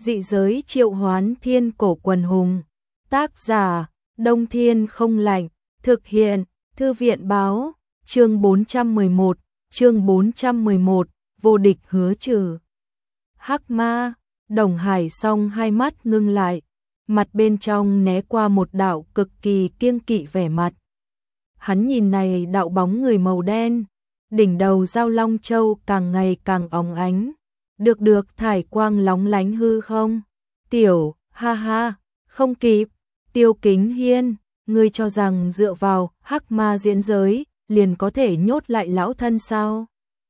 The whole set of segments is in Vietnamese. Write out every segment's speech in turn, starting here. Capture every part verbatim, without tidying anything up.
Dị giới triệu hoán thiên cổ quần hùng. Tác giả, Đông Thiên không lạnh. Thực hiện, Thư viện báo. Chương bốn trăm mười một, chương bốn trăm mười một, vô địch hứa trừ. Hắc ma, Đồng Hải Song hai mắt ngưng lại, mặt bên trong né qua một đạo cực kỳ kiêng kỵ vẻ mặt. Hắn nhìn này đạo bóng người màu đen, đỉnh đầu Giao Long Châu càng ngày càng óng ánh, được được thải quang lóng lánh hư không. Tiểu, ha ha, không kịp, Tiêu Kính Hiên, ngươi cho rằng dựa vào hắc ma diễn giới liền có thể nhốt lại lão thân sao?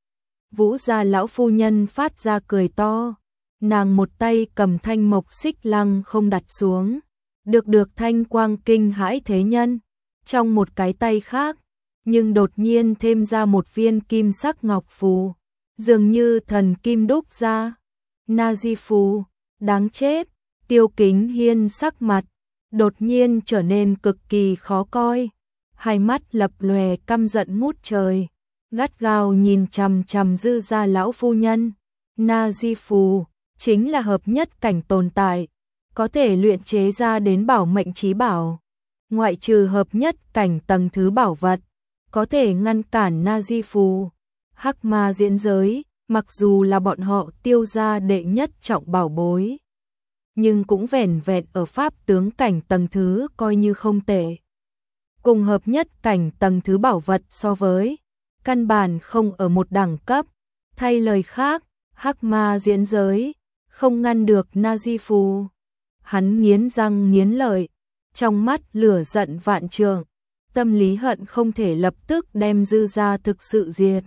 Vũ gia lão phu nhân phát ra cười to, nàng một tay cầm thanh mộc xích lăng không đặt xuống, được được thanh quang kinh hãi thế nhân, trong một cái tay khác, nhưng đột nhiên thêm ra một viên kim sắc ngọc phù, dường như thần kim đúc ra. Na Di phù, đáng chết. Tiêu Kính Hiên sắc mặt đột nhiên trở nên cực kỳ khó coi, hai mắt lập lòe căm giận ngút trời, gắt gao nhìn chằm chằm Dư gia lão phu nhân. Na Di phù chính là hợp nhất cảnh tồn tại, có thể luyện chế ra đến bảo mệnh chí bảo, ngoại trừ hợp nhất cảnh tầng thứ bảo vật, có thể ngăn cản Na Di phù. Hắc ma diễn giới, mặc dù là bọn họ Tiêu gia đệ nhất trọng bảo bối, nhưng cũng vẻn vẹn ở pháp tướng cảnh tầng thứ coi như không tệ. Cùng hợp nhất cảnh tầng thứ bảo vật so với, căn bản không ở một đẳng cấp. Thay lời khác, hắc ma diễn giới không ngăn được Na Di phù. Hắn nghiến răng nghiến lợi, trong mắt lửa giận vạn trượng, tâm lý hận không thể lập tức đem Dư gia thực sự diệt.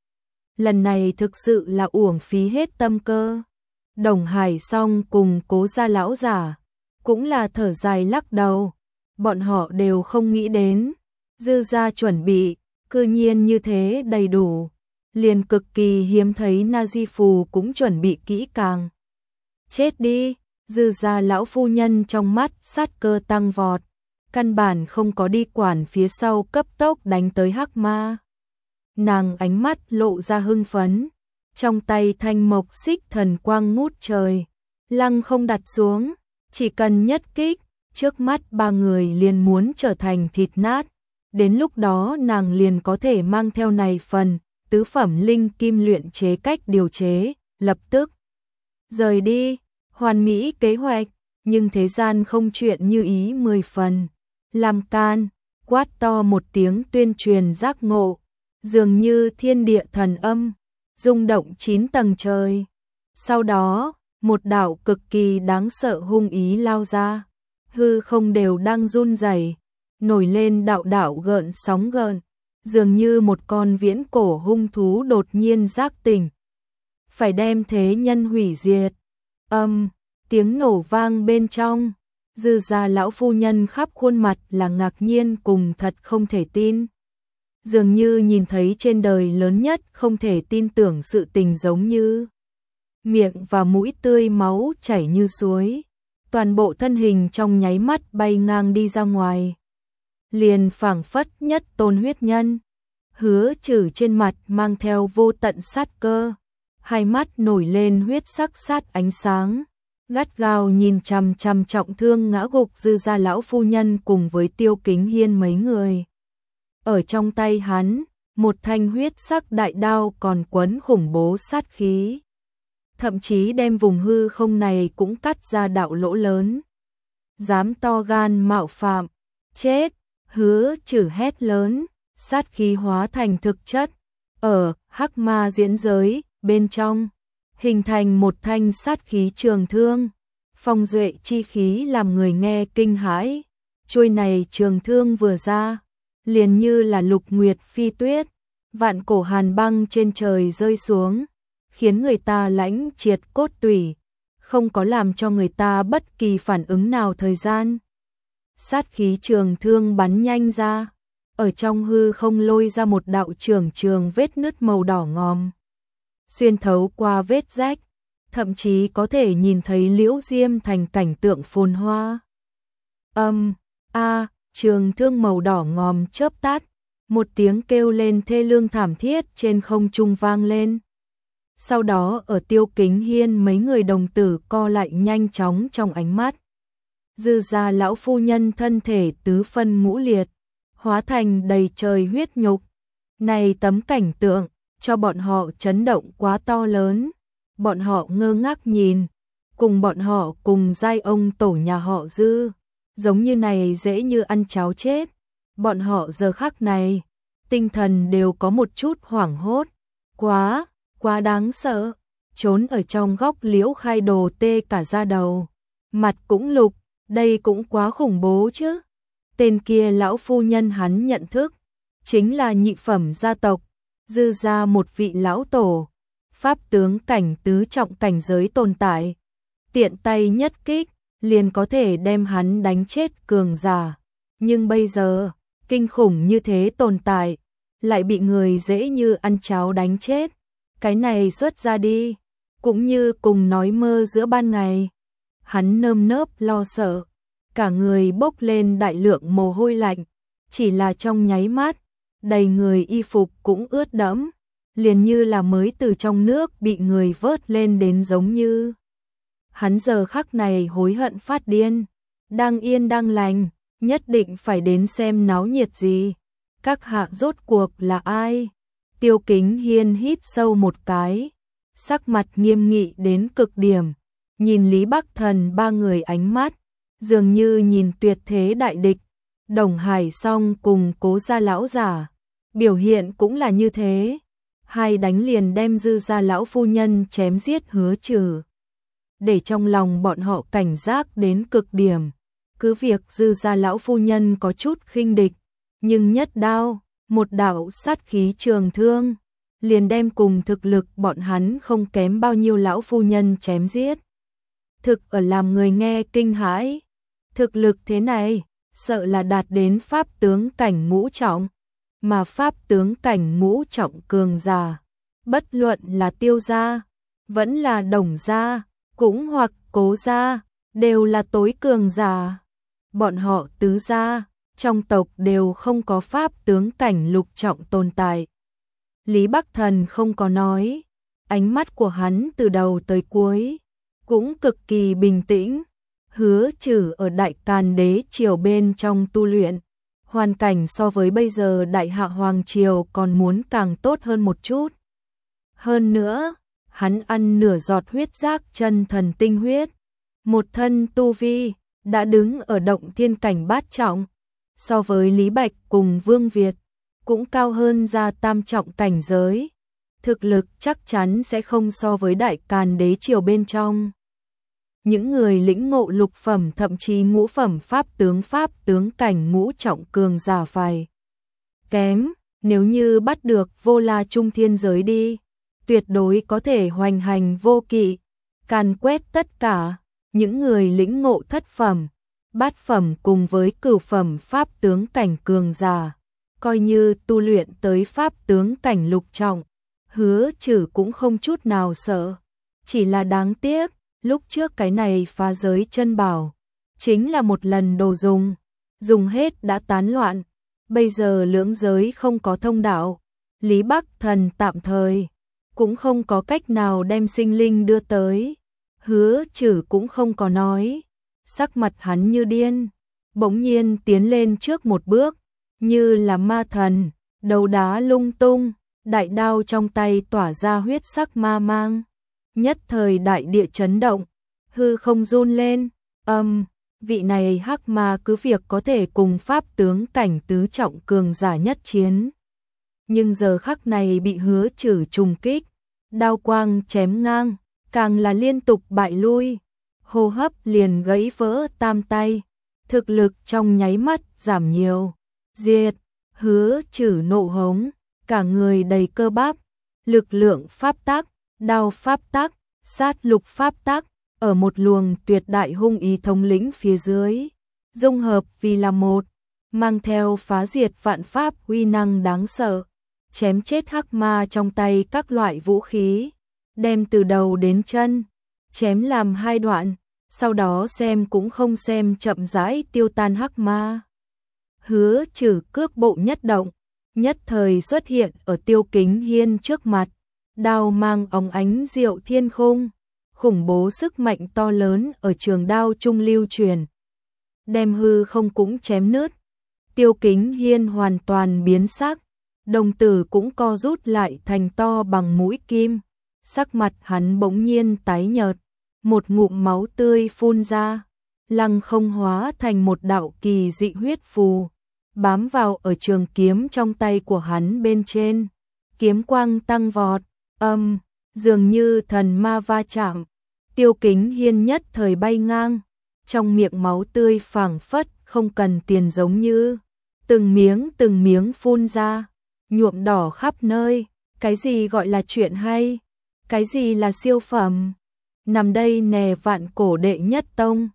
Lần này thực sự là uổng phí hết tâm cơ. Đồng Hải Song cùng Cố gia lão giả cũng là thở dài lắc đầu, bọn họ đều không nghĩ đến Dư gia chuẩn bị cư nhiên như thế đầy đủ, liền cực kỳ hiếm thấy Na Di phù cũng chuẩn bị kỹ càng. Chết đi. Dư gia lão phu nhân trong mắt sát cơ tăng vọt, căn bản không có đi quản phía sau cấp tốc đánh tới hắc ma. Nàng ánh mắt lộ ra hưng phấn, trong tay thanh mộc xích thần quang ngút trời, lăng không đặt xuống, chỉ cần nhất kích, trước mắt ba người liền muốn trở thành thịt nát. Đến lúc đó nàng liền có thể mang theo này phần tứ phẩm linh kim luyện chế cách điều chế, lập tức rời đi. Hoàn mỹ kế hoạch, nhưng thế gian không chuyện như ý mười phần. Làm can, quát to một tiếng tuyên truyền giác ngộ, dường như thiên địa thần âm, rung động chín tầng trời. Sau đó, một đạo cực kỳ đáng sợ hung ý lao ra, hư không đều đang run rẩy, nổi lên đạo đạo gợn sóng gợn, dường như một con viễn cổ hung thú đột nhiên giác tỉnh, phải đem thế nhân hủy diệt. Âm, tiếng nổ vang bên trong, Dư gia lão phu nhân khắp khuôn mặt là ngạc nhiên cùng thật không thể tin. Dường như nhìn thấy trên đời lớn nhất không thể tin tưởng sự tình giống như. Miệng và mũi tươi máu chảy như suối, toàn bộ thân hình trong nháy mắt bay ngang đi ra ngoài. Liền phảng phất nhất tôn huyết nhân, Hứa Trừ trên mặt mang theo vô tận sát cơ, hai mắt nổi lên huyết sắc sát ánh sáng, gắt gao nhìn chằm chằm trọng thương ngã gục Dư gia lão phu nhân cùng với Tiêu Kính Hiên mấy người. Ở trong tay hắn, một thanh huyết sắc đại đao còn quấn khủng bố sát khí, thậm chí đem vùng hư không này cũng cắt ra đạo lỗ lớn. Dám to gan mạo phạm, chết. Hứa Trừ hét lớn, sát khí hóa thành thực chất, ở hắc ma diễn giới bên trong hình thành một thanh sát khí trường thương, phong duệ chi khí làm người nghe kinh hãi. Chuôi này trường thương vừa ra, liền như là lục nguyệt phi tuyết, vạn cổ hàn băng trên trời rơi xuống, khiến người ta lãnh triệt cốt tủy, không có làm cho người ta bất kỳ phản ứng nào thời gian. Sát khí trường thương bắn nhanh ra, ở trong hư không lôi ra một đạo trường trường vết nứt màu đỏ ngòm, xuyên thấu qua vết rách, thậm chí có thể nhìn thấy liễu diêm thành cảnh tượng phồn hoa. Âm, a, trường thương màu đỏ ngòm chớp tắt, một tiếng kêu lên thê lương thảm thiết trên không trung vang lên. Sau đó ở Tiêu Kính Hiên mấy người đồng tử co lại nhanh chóng trong ánh mắt. Dư gia lão phu nhân thân thể tứ phân ngũ liệt, hóa thành đầy trời huyết nhục. Này tấm cảnh tượng, cho bọn họ chấn động quá to lớn. Bọn họ ngơ ngác nhìn, cùng bọn họ cùng giai ông tổ nhà họ Dư, giống như này dễ như ăn cháo chết. Bọn họ giờ khắc này, tinh thần đều có một chút hoảng hốt. Quá, quá đáng sợ, trốn ở trong góc Liễu Khai Đồ tê cả da đầu. Mặt cũng lục, đây cũng quá khủng bố chứ. Tên kia lão phu nhân hắn nhận thức, chính là nhị phẩm gia tộc, Dư gia một vị lão tổ, pháp tướng cảnh tứ trọng cảnh giới tồn tại. Tiện tay nhất kích, liền có thể đem hắn đánh chết cường giả. Nhưng bây giờ, kinh khủng như thế tồn tại, lại bị người dễ như ăn cháo đánh chết. Cái này xuất ra đi, cũng như cùng nói mơ giữa ban ngày. Hắn nơm nớp lo sợ, cả người bốc lên đại lượng mồ hôi lạnh, chỉ là trong nháy mắt, đầy người y phục cũng ướt đẫm, liền như là mới từ trong nước bị người vớt lên đến giống như. Hắn giờ khắc này hối hận phát điên, đang yên đang lành, nhất định phải đến xem náo nhiệt gì. Các hạ rốt cuộc là ai? Tiêu Kính Hiên hít sâu một cái, sắc mặt nghiêm nghị đến cực điểm, nhìn Lý Bắc Thần ba người ánh mắt, dường như nhìn tuyệt thế đại địch. Đồng Hải Song cùng Cố gia lão giả, biểu hiện cũng là như thế, hai đánh liền đem Dư gia lão phu nhân chém giết Hứa Trừ. Để trong lòng bọn họ cảnh giác đến cực điểm, cứ việc Dư gia lão phu nhân có chút khinh địch, nhưng nhất đao, một đạo sát khí trường thương, liền đem cùng thực lực bọn hắn không kém bao nhiêu lão phu nhân chém giết. Thực ở làm người nghe kinh hãi, thực lực thế này, sợ là đạt đến pháp tướng cảnh ngũ trọng, mà pháp tướng cảnh ngũ trọng cường giả, bất luận là Tiêu gia, vẫn là Đồng gia, cũng hoặc Cố gia, đều là tối cường giả. Bọn họ tứ gia, trong tộc đều không có pháp tướng cảnh lục trọng tồn tại. Lý Bắc Thần không có nói, ánh mắt của hắn từ đầu tới cuối, cũng cực kỳ bình tĩnh. Hứa Trừ ở Đại Càn Đế triều bên trong tu luyện, hoàn cảnh so với bây giờ Đại Hạ Hoàng triều còn muốn càng tốt hơn một chút. Hơn nữa, hắn ăn nửa giọt huyết giác chân thần tinh huyết, một thân tu vi, đã đứng ở động thiên cảnh bát trọng, so với Lý Bạch cùng Vương Việt, cũng cao hơn ra tam trọng cảnh giới. Thực lực chắc chắn sẽ không so với Đại Càn Đế triều bên trong. Những người lĩnh ngộ lục phẩm thậm chí ngũ phẩm pháp tướng pháp tướng cảnh ngũ trọng cường giả phải kém, nếu như bắt được Vô La Trung Thiên giới đi, tuyệt đối có thể hoành hành vô kỵ, càn quét tất cả. Những người lĩnh ngộ thất phẩm, bát phẩm cùng với cửu phẩm pháp tướng cảnh cường giả, coi như tu luyện tới pháp tướng cảnh lục trọng, Hứa Trừ cũng không chút nào sợ. Chỉ là đáng tiếc, lúc trước cái này phá giới chân bảo, chính là một lần đồ dùng, dùng hết đã tán loạn, bây giờ lưỡng giới không có thông đạo, Lý Bắc Thần tạm thời cũng không có cách nào đem sinh linh đưa tới. Hứa Trừ cũng không có nói, sắc mặt hắn như điên, bỗng nhiên tiến lên trước một bước, như là ma thần, đầu đá lung tung, đại đao trong tay tỏa ra huyết sắc ma mang. Nhất thời đại địa chấn động, hư không run lên, âm, um, vị này hắc ma cứ việc có thể cùng pháp tướng cảnh tứ trọng cường giả nhất chiến. Nhưng giờ khắc này bị Hứa Trừ trùng kích, đao quang chém ngang, càng là liên tục bại lui, hô hấp liền gãy vỡ tam tay, thực lực trong nháy mắt giảm nhiều. Diệt, Hứa Trừ nộ hống, cả người đầy cơ bắp, lực lượng pháp tắc, đao pháp tắc, sát lục pháp tắc, ở một luồng tuyệt đại hung ý thống lĩnh phía dưới, dung hợp vì là một, mang theo phá diệt vạn pháp uy năng đáng sợ, chém chết hắc ma trong tay các loại vũ khí, đem từ đầu đến chân, chém làm hai đoạn, sau đó xem cũng không xem chậm rãi tiêu tan hắc ma. Hứa Trừ cước bộ nhất động, nhất thời xuất hiện ở Tiêu Kính Hiên trước mặt, đao mang óng ánh diệu thiên khung, khủng bố sức mạnh to lớn ở trường đao trung lưu truyền, đem hư không cũng chém nứt. Tiêu Kính Hiên hoàn toàn biến sắc, đồng tử cũng co rút lại thành to bằng mũi kim, sắc mặt hắn bỗng nhiên tái nhợt, một ngụm máu tươi phun ra, lăng không hóa thành một đạo kỳ dị huyết phù, bám vào ở trường kiếm trong tay của hắn bên trên, kiếm quang tăng vọt, âm, dường như thần ma va chạm, Tiêu Kính Hiên nhất thời bay ngang, trong miệng máu tươi phảng phất không cần tiền giống như từng miếng từng miếng phun ra, nhuộm đỏ khắp nơi. Cái gì gọi là chuyện hay? Cái gì là siêu phẩm? Nằm đây nè, vạn cổ đệ nhất tông,